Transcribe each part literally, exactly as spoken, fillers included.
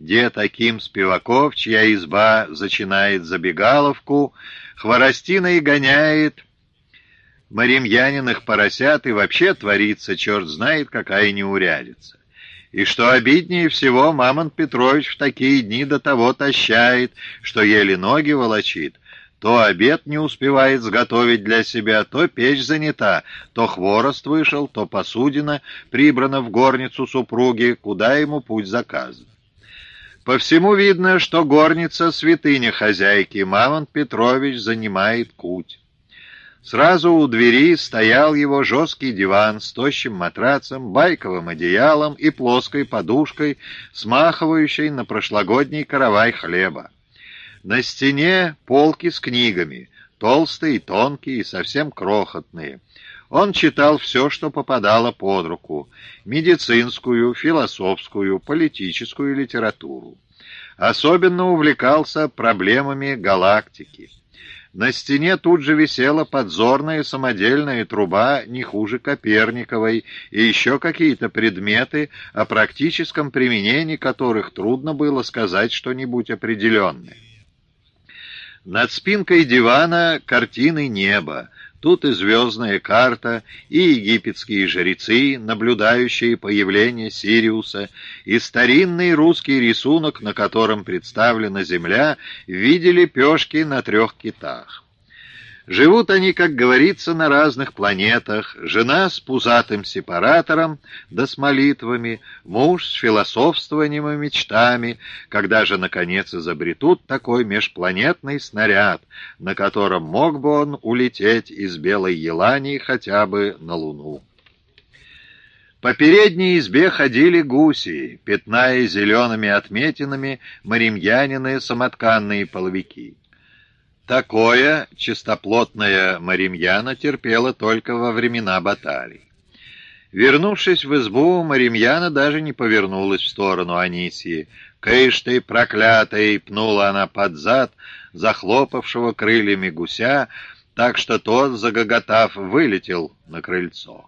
Дед Аким Спиваков, чья изба зачинает забегаловку, хворостиной гоняет маримьяниных поросят, и вообще творится черт знает какая неурядица. И что обиднее всего, Мамонт Петрович в такие дни до того тащает, что еле ноги волочит. То обед не успевает сготовить для себя, то печь занята, то хворост вышел, то посудина прибрана в горницу супруги, куда ему путь заказан. По всему видно, что горница — святыня хозяйки, Мамонт Петрович занимает куть. Сразу у двери стоял его жесткий диван с тощим матрацем, байковым одеялом и плоской подушкой, смахивающей на прошлогодний каравай хлеба. На стене полки с книгами, толстые, тонкие и совсем крохотные. Он читал все, что попадало под руку: медицинскую, философскую, политическую литературу. Особенно увлекался проблемами галактики. На стене тут же висела подзорная самодельная труба не хуже Коперниковой и еще какие-то предметы, о практическом применении которых трудно было сказать что-нибудь определенное. Над спинкой дивана картины неба. Тут и звездная карта, и египетские жрецы, наблюдающие появление Сириуса, и старинный русский рисунок, на котором представлена Земля в виде лепешки на трех китах. Живут они, как говорится, на разных планетах. Жена с пузатым сепаратором, да с молитвами, муж с философствованием и мечтами, когда же, наконец, изобретут такой межпланетный снаряд, на котором мог бы он улететь из Белой Елани хотя бы на Луну. По передней избе ходили гуси, пятная зелеными отметинами маримьянины самотканные половики. Такое чистоплотная маримьяна терпела только во времена баталий. Вернувшись в избу, маримьяна даже не повернулась в сторону Анисьи. «Кыш ты, проклятый!» — пнула она под зад захлопавшего крыльями гуся, так что тот, загоготав, вылетел на крыльцо.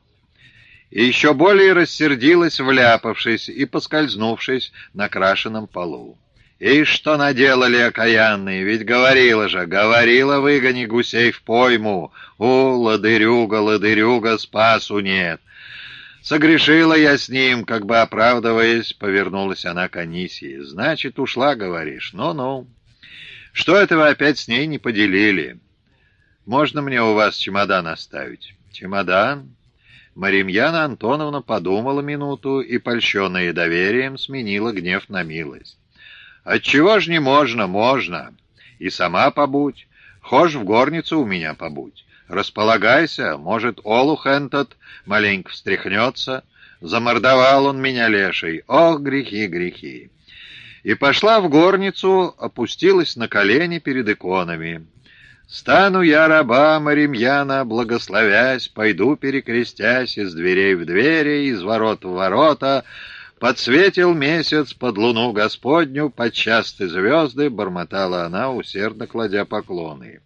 И еще более рассердилась, вляпавшись и поскользнувшись на крашеном полу. «И что наделали окаянные? Ведь говорила же, говорила, выгони гусей в пойму. У, ладырюга, ладырюга, спасу нет. Согрешила я с ним», как бы оправдываясь, повернулась она к Анисье. «Значит, ушла, говоришь? Ну-ну. Что это вы опять с ней не поделили? Можно мне у вас чемодан оставить?» «Чемодан?» Маримьяна Антоновна подумала минуту и, польщенная доверием, сменила гнев на милость. «Отчего ж не можно? Можно. И сама побудь. Хошь в горницу у меня побудь. Располагайся, может, олух энтот маленько встряхнется. Замордовал он меня, леший. Ох, грехи, грехи!» И пошла в горницу, опустилась на колени перед иконами. «Стану я раба Маримьяна, благословясь, пойду перекрестясь из дверей в двери, из ворот в ворота. Подсветил месяц под луну Господню, под часты звезды», — бормотала она, усердно кладя поклоны.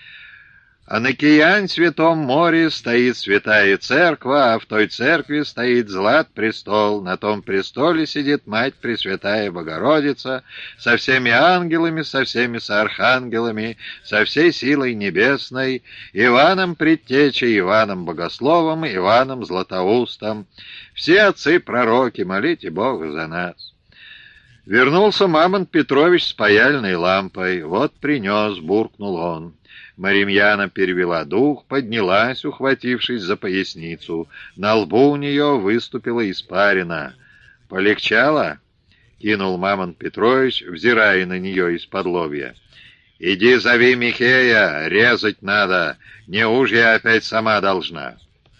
«А на Киянь, святом море, стоит святая церква, а в той церкви стоит злат престол. На том престоле сидит Мать Пресвятая Богородица со всеми ангелами, со всеми соархангелами, со всей силой небесной, Иваном Предтечей, Иваном Богословом, Иваном Златоустом. Все отцы-пророки, молите Бога за нас». Вернулся Мамонт Петрович с паяльной лампой. «Вот принес», — буркнул он. Маримьяна перевела дух, поднялась, ухватившись за поясницу. На лбу у нее выступила испарина. «Полегчало?» — кинул Мамонт Петрович, взирая на нее из-под лобья. «Иди зови Михея, резать надо. Неуж я опять сама должна?»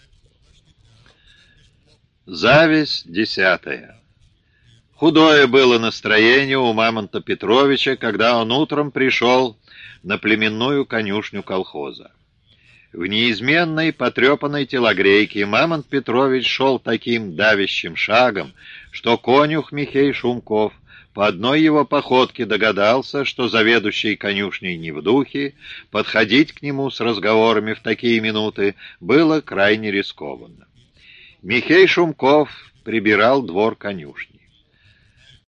Зависть десятая. Худое было настроение у Мамонта Петровича, когда он утром пришел на племенную конюшню колхоза. В неизменной потрепанной телогрейке Мамонт Петрович шел таким давящим шагом, что конюх Михей Шумков по одной его походке догадался, что заведующий конюшней не в духе, подходить к нему с разговорами в такие минуты было крайне рискованно. Михей Шумков прибирал двор конюшни.